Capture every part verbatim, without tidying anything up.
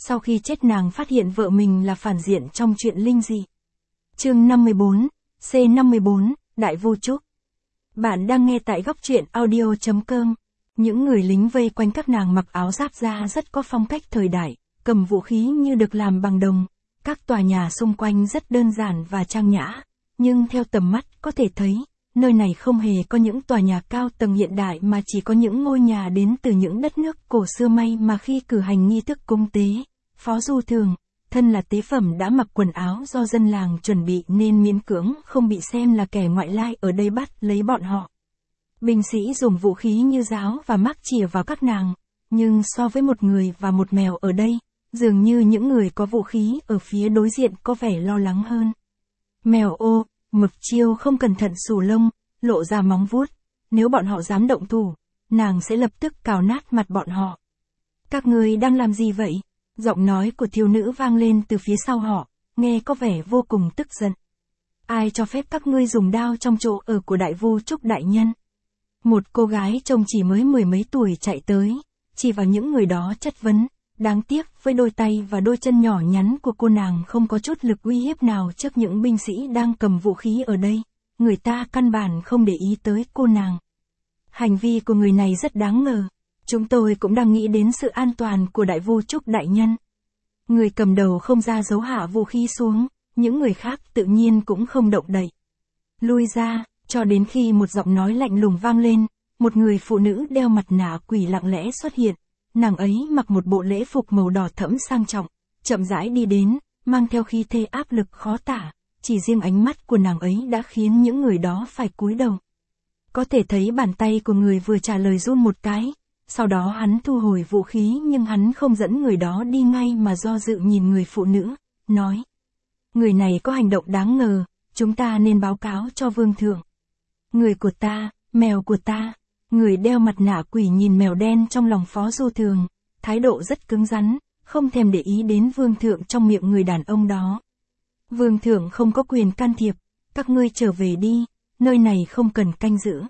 sau khi chết nàng phát hiện vợ mình là phản diện trong chuyện linh dị. Chương năm mươi bốn, C năm mươi bốn, Đại Vu Trúc. Bạn đang nghe tại góc truyện audio chấm com. Những người lính vây quanh các nàng mặc áo giáp da rất có phong cách thời đại, cầm vũ khí như được làm bằng đồng. Các tòa nhà xung quanh rất đơn giản và trang nhã, nhưng theo tầm mắt có thể thấy, nơi này không hề có những tòa nhà cao tầng hiện đại mà chỉ có những ngôi nhà đến từ những đất nước cổ xưa. May mà khi cử hành nghi thức cúng tế, Phó Du Thường, thân là tế phẩm đã mặc quần áo do dân làng chuẩn bị nên miễn cưỡng không bị xem là kẻ ngoại lai ở đây bắt lấy bọn họ. Binh sĩ dùng vũ khí như giáo và mác chĩa vào các nàng, nhưng so với một người và một mèo ở đây, dường như những người có vũ khí ở phía đối diện có vẻ lo lắng hơn. Mèo ô, Mộc Chiêu không cẩn thận xù lông, lộ ra móng vuốt, nếu bọn họ dám động thủ, nàng sẽ lập tức cào nát mặt bọn họ. Các ngươi đang làm gì vậy? Giọng nói của thiếu nữ vang lên từ phía sau họ, nghe có vẻ vô cùng tức giận. Ai cho phép các ngươi dùng đao trong chỗ ở của Đại Vu Trúc đại nhân? Một cô gái trông chỉ mới mười mấy tuổi chạy tới, chỉ vào những người đó chất vấn. Đáng tiếc với đôi tay và đôi chân nhỏ nhắn của cô nàng không có chút lực uy hiếp nào trước những binh sĩ đang cầm vũ khí ở đây. Người ta căn bản không để ý tới cô nàng. Hành vi của người này rất đáng ngờ. Chúng tôi cũng đang nghĩ đến sự an toàn của Đại Vu Trúc đại nhân. Người cầm đầu không ra dấu hạ vũ khí xuống, những người khác tự nhiên cũng không động đậy. Lui ra, cho đến khi một giọng nói lạnh lùng vang lên, một người phụ nữ đeo mặt nạ quỷ lặng lẽ xuất hiện. Nàng ấy mặc một bộ lễ phục màu đỏ thẫm sang trọng, chậm rãi đi đến, mang theo khí thế áp lực khó tả, chỉ riêng ánh mắt của nàng ấy đã khiến những người đó phải cúi đầu. Có thể thấy bàn tay của người vừa trả lời run một cái, sau đó hắn thu hồi vũ khí nhưng hắn không dẫn người đó đi ngay mà do dự nhìn người phụ nữ, nói. Người này có hành động đáng ngờ, chúng ta nên báo cáo cho vương thượng. Người của ta, mèo của ta. Người đeo mặt nạ quỷ nhìn mèo đen trong lòng Phó Du Thường, thái độ rất cứng rắn, không thèm để ý đến vương thượng trong miệng người đàn ông đó. Vương thượng không có quyền can thiệp, các ngươi trở về đi, nơi này không cần canh giữ.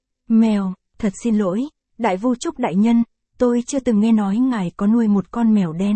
Mèo, thật xin lỗi, Đại Vu Trúc đại nhân, tôi chưa từng nghe nói ngài có nuôi một con mèo đen.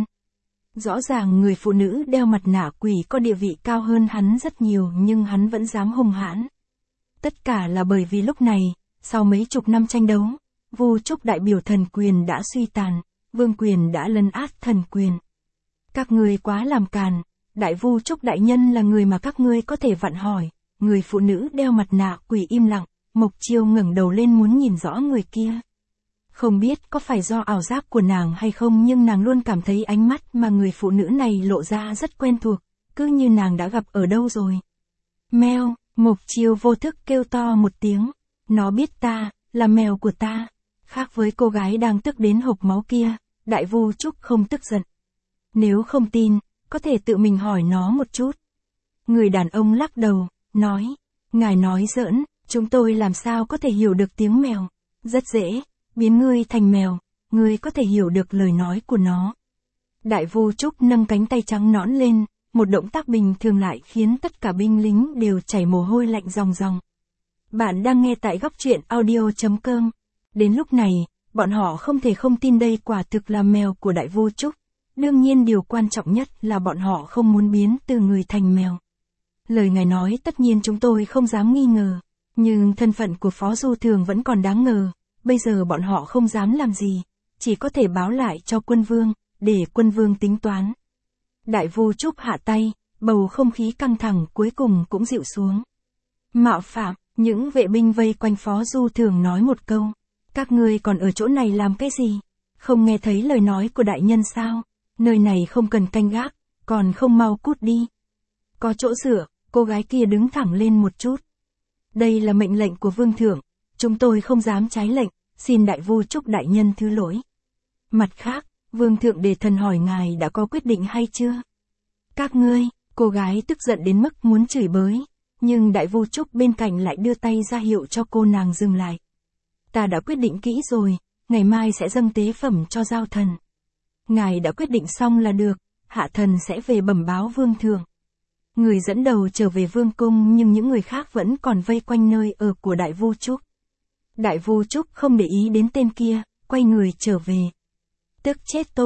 Rõ ràng người phụ nữ đeo mặt nạ quỷ có địa vị cao hơn hắn rất nhiều nhưng hắn vẫn dám hung hãn. Tất cả là bởi vì lúc này, sau mấy chục năm tranh đấu, Vu Trúc đại biểu thần quyền đã suy tàn, vương quyền đã lấn át thần quyền. Các ngươi quá làm càn, Đại Vu Trúc đại nhân là người mà các ngươi có thể vặn hỏi. Người phụ nữ đeo mặt nạ quỷ im lặng, Mộc Chiêu ngẩng đầu lên muốn nhìn rõ người kia. Không biết có phải do ảo giác của nàng hay không nhưng nàng luôn cảm thấy ánh mắt mà người phụ nữ này lộ ra rất quen thuộc, cứ như nàng đã gặp ở đâu rồi. Mèo, Mộc Chiêu vô thức kêu to một tiếng. Nó biết ta, là mèo của ta. Khác với cô gái đang tức đến hộc máu kia, Đại Vu Trúc không tức giận. Nếu không tin, có thể tự mình hỏi nó một chút. Người đàn ông lắc đầu, nói, ngài nói giỡn, chúng tôi làm sao có thể hiểu được tiếng mèo. Rất dễ, biến ngươi thành mèo, ngươi có thể hiểu được lời nói của nó. Đại Vu Trúc nâng cánh tay trắng nõn lên, một động tác bình thường lại khiến tất cả binh lính đều chảy mồ hôi lạnh ròng ròng. Bạn đang nghe tại góc truyện audio chấm com. Đến lúc này, bọn họ không thể không tin đây quả thực là mèo của Đại Vu Trúc. Đương nhiên điều quan trọng nhất là bọn họ không muốn biến từ người thành mèo. Lời ngài nói tất nhiên chúng tôi không dám nghi ngờ, nhưng thân phận của Phó Du Thường vẫn còn đáng ngờ. Bây giờ bọn họ không dám làm gì, chỉ có thể báo lại cho quân vương, để quân vương tính toán. Đại Vu Trúc hạ tay, bầu không khí căng thẳng cuối cùng cũng dịu xuống. Mạo phạm. Những vệ binh vây quanh Phó Du Thường nói một câu. Các ngươi còn ở chỗ này làm cái gì? Không nghe thấy lời nói của đại nhân sao? Nơi này không cần canh gác, còn không mau cút đi. Có chỗ dựa, cô gái kia đứng thẳng lên một chút. Đây là mệnh lệnh của vương thượng, chúng tôi không dám trái lệnh, xin Đại Vu Trúc đại nhân thứ lỗi. Mặt khác, vương thượng đề thần hỏi ngài đã có quyết định hay chưa? Các ngươi, cô gái tức giận đến mức muốn chửi bới. Nhưng Đại Vu Trúc bên cạnh lại đưa tay ra hiệu cho cô nàng dừng lại. Ta đã quyết định kỹ rồi, ngày mai sẽ dâng tế phẩm cho giao thần. Ngài đã quyết định xong là được, hạ thần sẽ về bẩm báo vương thượng. Người dẫn đầu trở về vương cung nhưng những người khác vẫn còn vây quanh nơi ở của Đại Vu Trúc. Đại Vu Trúc không để ý đến tên kia, quay người trở về. Tức chết tôi, cô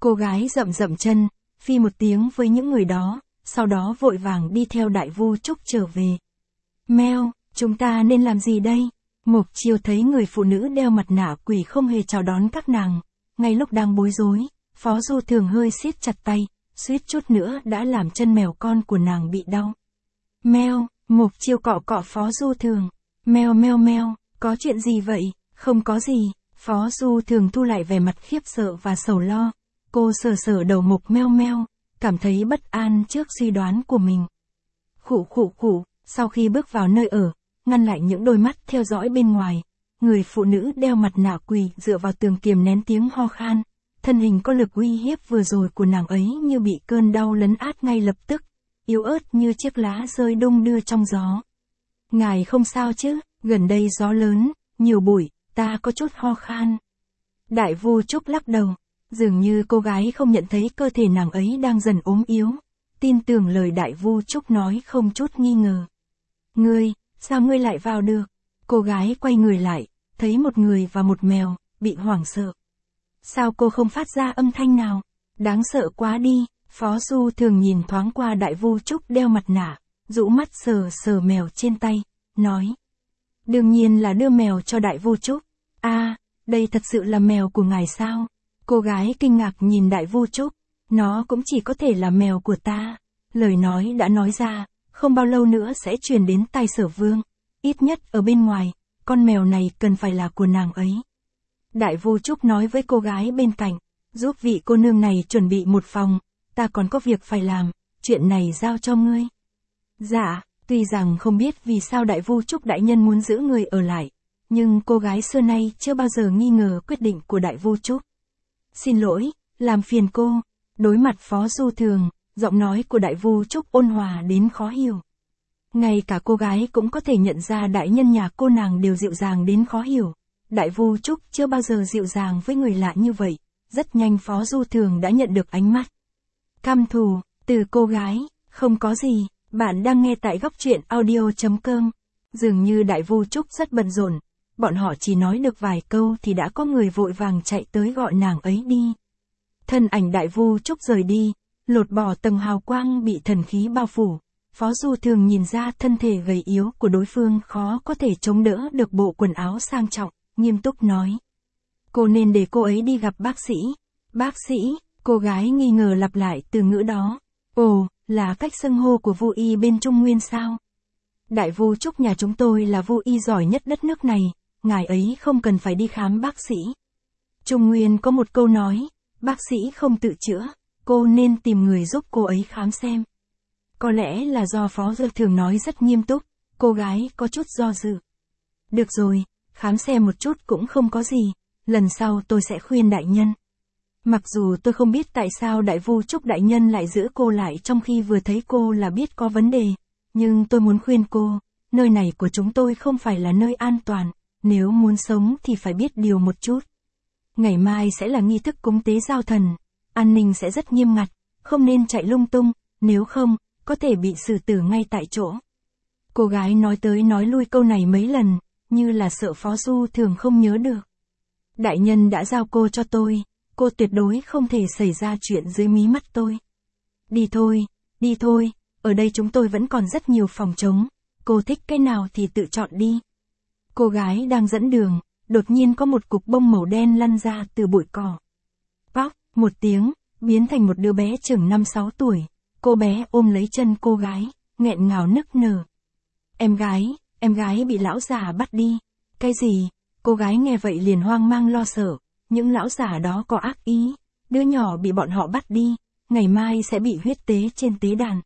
Cô gái rậm rậm chân, phi một tiếng với những người đó, sau đó vội vàng đi theo Đại Vu Trúc trở về. Mèo, chúng ta nên làm gì đây? Mộc Chiêu thấy người phụ nữ đeo mặt nạ quỷ không hề chào đón các nàng. Ngay lúc đang bối rối, Phó Du Thường hơi siết chặt tay, suýt chút nữa đã làm chân mèo con của nàng bị đau. Mèo, Mộc Chiêu cọ cọ Phó Du Thường. Mèo mèo mèo, có chuyện gì vậy? Không có gì. Phó Du Thường thu lại vẻ mặt khiếp sợ và sầu lo. Cô sờ sờ đầu Mộc meo meo, cảm thấy bất an trước suy đoán của mình. Khụ khụ khụ, sau khi bước vào nơi ở, ngăn lại những đôi mắt theo dõi bên ngoài, người phụ nữ đeo mặt nạ quỳ dựa vào tường kiềm nén tiếng ho khan. Thân hình có lực uy hiếp vừa rồi của nàng ấy như bị cơn đau lấn át ngay lập tức, yếu ớt như chiếc lá rơi đung đưa trong gió. Ngài không sao chứ, gần đây gió lớn, nhiều bụi, ta có chút ho khan. Đại Vu Trúc lắc đầu, dường như cô gái không nhận thấy cơ thể nàng ấy đang dần ốm yếu, tin tưởng lời Đại Vu Trúc nói không chút nghi ngờ. Ngươi, sao ngươi lại vào được? Cô gái quay người lại, thấy một người và một mèo, bị hoảng sợ. Sao cô không phát ra âm thanh nào? Đáng sợ quá đi. Phó Du Thường nhìn thoáng qua Đại Vu Trúc đeo mặt nạ, rũ mắt sờ sờ mèo trên tay, nói. Đương nhiên là đưa mèo cho Đại Vu Trúc. À, đây thật sự là mèo của ngài sao? Cô gái kinh ngạc nhìn Đại Vu Trúc. Nó cũng chỉ có thể là mèo của ta. Lời nói đã nói ra, không bao lâu nữa sẽ truyền đến tai Sở Vương. Ít nhất ở bên ngoài, con mèo này cần phải là của nàng ấy. Đại Vu Trúc nói với cô gái bên cạnh, giúp vị cô nương này chuẩn bị một phòng, ta còn có việc phải làm, chuyện này giao cho ngươi. Dạ, tuy rằng không biết vì sao Đại Vu Trúc đại nhân muốn giữ người ở lại, nhưng cô gái xưa nay chưa bao giờ nghi ngờ quyết định của Đại Vu Trúc. Xin lỗi, làm phiền cô. Đối mặt Phó Du Thường, giọng nói của Đại Vu Trúc ôn hòa đến khó hiểu. Ngay cả cô gái cũng có thể nhận ra đại nhân nhà cô nàng đều dịu dàng đến khó hiểu. Đại Vu Trúc chưa bao giờ dịu dàng với người lạ như vậy. Rất nhanh Phó Du Thường đã nhận được ánh mắt căm thù từ cô gái. Không có gì, bạn đang nghe tại góc truyện audio chấm com. Dường như Đại Vu Trúc rất bận rộn. Bọn họ chỉ nói được vài câu thì đã có người vội vàng chạy tới gọi nàng ấy đi. Thân ảnh Đại Vu Trúc rời đi, lột bỏ tầng hào quang bị thần khí bao phủ. Phó Du Thường nhìn ra thân thể gầy yếu của đối phương khó có thể chống đỡ được bộ quần áo sang trọng, nghiêm túc nói. Cô nên để cô ấy đi gặp bác sĩ. Bác sĩ, cô gái nghi ngờ lặp lại từ ngữ đó. Ồ, là cách xưng hô của Vu y bên Trung Nguyên sao? Đại Vu Trúc nhà chúng tôi là Vu y giỏi nhất đất nước này, ngài ấy không cần phải đi khám bác sĩ. Trung Nguyên có một câu nói, bác sĩ không tự chữa, cô nên tìm người giúp cô ấy khám xem. Có lẽ là do Phó Du Thường nói rất nghiêm túc, cô gái có chút do dự. Được rồi, khám xem một chút cũng không có gì, lần sau tôi sẽ khuyên đại nhân. Mặc dù tôi không biết tại sao Đại Vu Trúc đại nhân lại giữ cô lại trong khi vừa thấy cô là biết có vấn đề, nhưng tôi muốn khuyên cô, nơi này của chúng tôi không phải là nơi an toàn, nếu muốn sống thì phải biết điều một chút. Ngày mai sẽ là nghi thức cúng tế giao thần, an ninh sẽ rất nghiêm ngặt, không nên chạy lung tung, nếu không, có thể bị xử tử ngay tại chỗ. Cô gái nói tới nói lui câu này mấy lần, như là sợ Phó Du Thường không nhớ được. Đại nhân đã giao cô cho tôi, cô tuyệt đối không thể xảy ra chuyện dưới mí mắt tôi. Đi thôi, đi thôi, ở đây chúng tôi vẫn còn rất nhiều phòng trống, cô thích cái nào thì tự chọn đi. Cô gái đang dẫn đường, đột nhiên có một cục bông màu đen lăn ra từ bụi cỏ. Póc, một tiếng, biến thành một đứa bé chừng năm sáu tuổi. Cô bé ôm lấy chân cô gái, nghẹn ngào nức nở. Em gái, em gái bị lão già bắt đi. Cái gì? Cô gái nghe vậy liền hoang mang lo sợ. Những lão già đó có ác ý. Đứa nhỏ bị bọn họ bắt đi, ngày mai sẽ bị huyết tế trên tế đàn.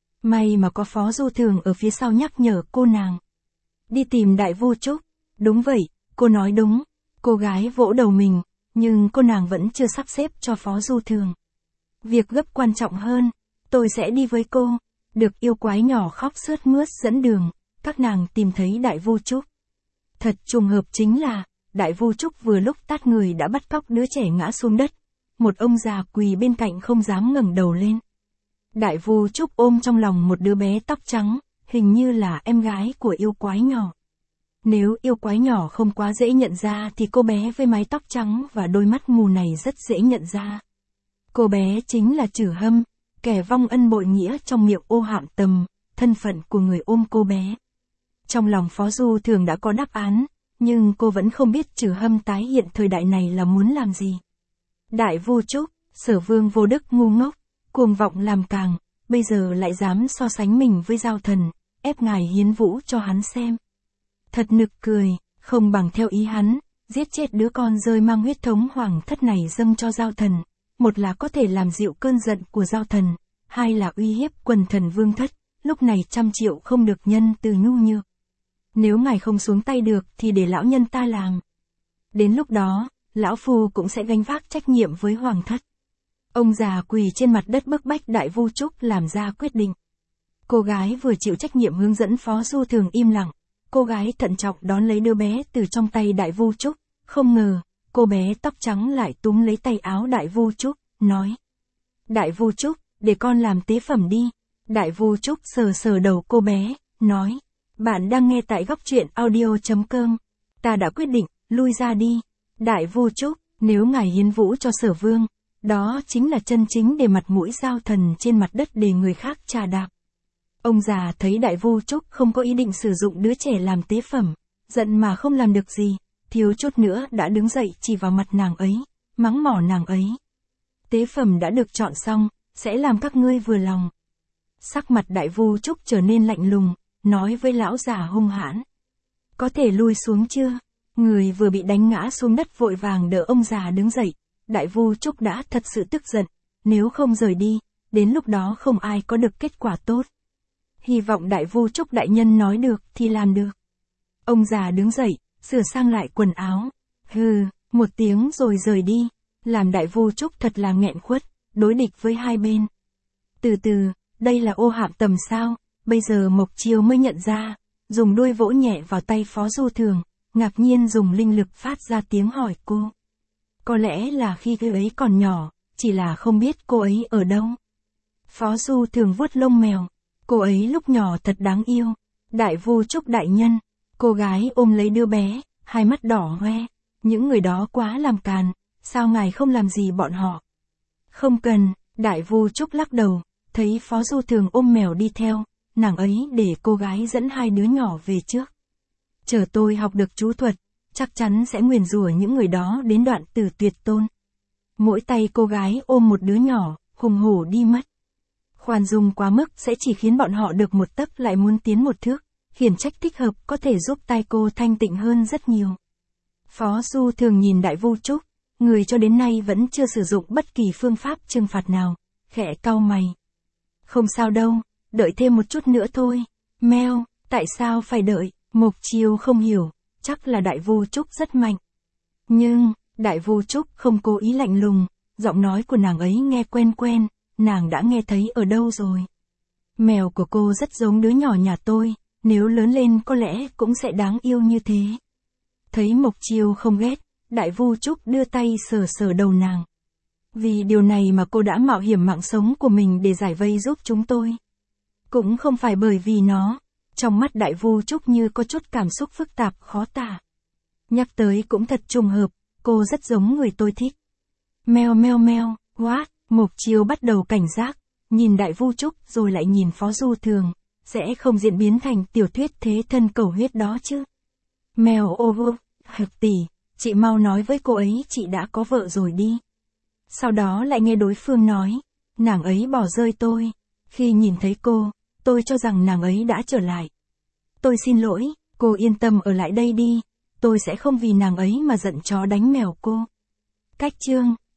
May mà có Phó Du Thường ở phía sau nhắc nhở cô nàng. Đi tìm Đại Vu Trúc. Đúng vậy, cô nói đúng. Cô gái vỗ đầu mình, nhưng cô nàng vẫn chưa sắp xếp cho Phó Du Thường. Việc gấp quan trọng hơn. Tôi sẽ đi với cô. Được yêu quái nhỏ khóc sướt mướt dẫn đường, các nàng tìm thấy Đại Vu Trúc. Thật trùng hợp chính là, Đại Vu Trúc vừa lúc tát người đã bắt cóc đứa trẻ ngã xuống đất. Một ông già quỳ bên cạnh không dám ngẩng đầu lên. Đại Vu Trúc ôm trong lòng một đứa bé tóc trắng, hình như là em gái của yêu quái nhỏ. Nếu yêu quái nhỏ không quá dễ nhận ra thì cô bé với mái tóc trắng và đôi mắt mù này rất dễ nhận ra. Cô bé chính là Trử Hâm, kẻ vong ân bội nghĩa trong miệng Ô Hạm Tầm, thân phận của người ôm cô bé. Trong lòng Phó Du Thường đã có đáp án, nhưng cô vẫn không biết Trử Hâm tái hiện thời đại này là muốn làm gì. Đại Vu Trúc, Sở Vương vô đức ngu ngốc, cuồng vọng làm càng, bây giờ lại dám so sánh mình với Giao Thần, ép ngài hiến vũ cho hắn xem. Thật nực cười, không bằng theo ý hắn, giết chết đứa con rơi mang huyết thống hoàng thất này dâng cho Giao Thần, một là có thể làm dịu cơn giận của Giao Thần, hai là uy hiếp quần thần vương thất, lúc này trăm triệu không được nhân từ nhu nhược. Nếu ngài không xuống tay được thì để lão nhân ta làm. Đến lúc đó, lão phu cũng sẽ gánh vác trách nhiệm với hoàng thất. Ông già quỳ trên mặt đất bức bách Đại Vu Trúc làm ra quyết định. Cô gái vừa chịu trách nhiệm hướng dẫn Phó Du Thường im lặng, cô gái thận trọng đón lấy đứa bé từ trong tay Đại Vu Trúc, không ngờ, cô bé tóc trắng lại túm lấy tay áo Đại Vu Trúc, nói. Đại Vu Trúc, để con làm tế phẩm đi. Đại Vu Trúc sờ sờ đầu cô bé, nói. Bạn đang nghe tại góc truyện audio chấm com. Ta đã quyết định, lui ra đi. Đại Vu Trúc, nếu ngài hiến vũ cho Sở Vương, đó chính là chân chính để mặt mũi Giao Thần trên mặt đất để người khác trà đạp. Ông già thấy Đại Vu Trúc không có ý định sử dụng đứa trẻ làm tế phẩm, giận mà không làm được gì, thiếu chút nữa đã đứng dậy chỉ vào mặt nàng ấy, mắng mỏ nàng ấy. Tế phẩm đã được chọn xong, sẽ làm các ngươi vừa lòng. Sắc mặt Đại Vu Trúc trở nên lạnh lùng, nói với lão già hung hãn. Có thể lui xuống chưa? Người vừa bị đánh ngã xuống đất vội vàng đỡ ông già đứng dậy. Đại Vu Trúc đã thật sự tức giận, nếu không rời đi, đến lúc đó không ai có được kết quả tốt. Hy vọng Đại Vu Trúc đại nhân nói được thì làm được. Ông già đứng dậy, sửa sang lại quần áo. Hừ, một tiếng rồi rời đi, làm Đại Vu Trúc thật là nghẹn khuất, đối địch với hai bên. Từ từ, đây là Ô Hạm Tầm sao? Bây giờ Mộc Chiêu mới nhận ra, dùng đuôi vỗ nhẹ vào tay Phó Du Thường, ngạc nhiên dùng linh lực phát ra tiếng hỏi cô. Có lẽ là khi cô ấy còn nhỏ, chỉ là không biết cô ấy ở đâu. Phó Du Thường vuốt lông mèo, cô ấy lúc nhỏ thật đáng yêu. Đại Vu Trúc đại nhân, cô gái ôm lấy đứa bé, hai mắt đỏ hoe, những người đó quá làm càn, sao ngài không làm gì bọn họ? Không cần, Đại Vu Trúc lắc đầu, thấy Phó Du Thường ôm mèo đi theo, nàng ấy để cô gái dẫn hai đứa nhỏ về trước. Chờ tôi học được chú thuật, chắc chắn sẽ nguyền rủa những người đó đến đoạn tử tuyệt tôn. Mỗi tay cô gái ôm một đứa nhỏ, hùng hổ đi mất. Khoan dung quá mức sẽ chỉ khiến bọn họ được một tấc lại muốn tiến một thước, khiển trách thích hợp có thể giúp tai cô thanh tịnh hơn rất nhiều. Phó Du Thường nhìn Đại Vu Trúc, người cho đến nay vẫn chưa sử dụng bất kỳ phương pháp trừng phạt nào, khẽ cau mày. Không sao đâu, đợi thêm một chút nữa thôi. Meo, tại sao phải đợi? Mộc Chiêu không hiểu, chắc là Đại Vu Trúc rất mạnh. Nhưng, Đại Vu Trúc không cố ý lạnh lùng, giọng nói của nàng ấy nghe quen quen, nàng đã nghe thấy ở đâu rồi. Mèo của cô rất giống đứa nhỏ nhà tôi, nếu lớn lên có lẽ cũng sẽ đáng yêu như thế. Thấy Mộc Chiêu không ghét, Đại Vu Trúc đưa tay sờ sờ đầu nàng. Vì điều này mà cô đã mạo hiểm mạng sống của mình để giải vây giúp chúng tôi. Cũng không phải bởi vì nó. Trong mắt Đại Vu Trúc như có chút cảm xúc phức tạp khó tả. Nhắc tới cũng thật trùng hợp, cô rất giống người tôi thích. Meo meo meo, what? Mộc Chiêu bắt đầu cảnh giác, nhìn Đại Vu Trúc rồi lại nhìn Phó Du Thường, sẽ không diễn biến thành tiểu thuyết thế thân cầu huyết đó chứ. Mèo ô vô, hợp tỷ, chị mau nói với cô ấy chị đã có vợ rồi đi. Sau đó lại nghe đối phương nói, nàng ấy bỏ rơi tôi, khi nhìn thấy cô, tôi cho rằng nàng ấy đã trở lại. Tôi xin lỗi, cô yên tâm ở lại đây đi, tôi sẽ không vì nàng ấy mà giận chó đánh mèo cô. Cách chương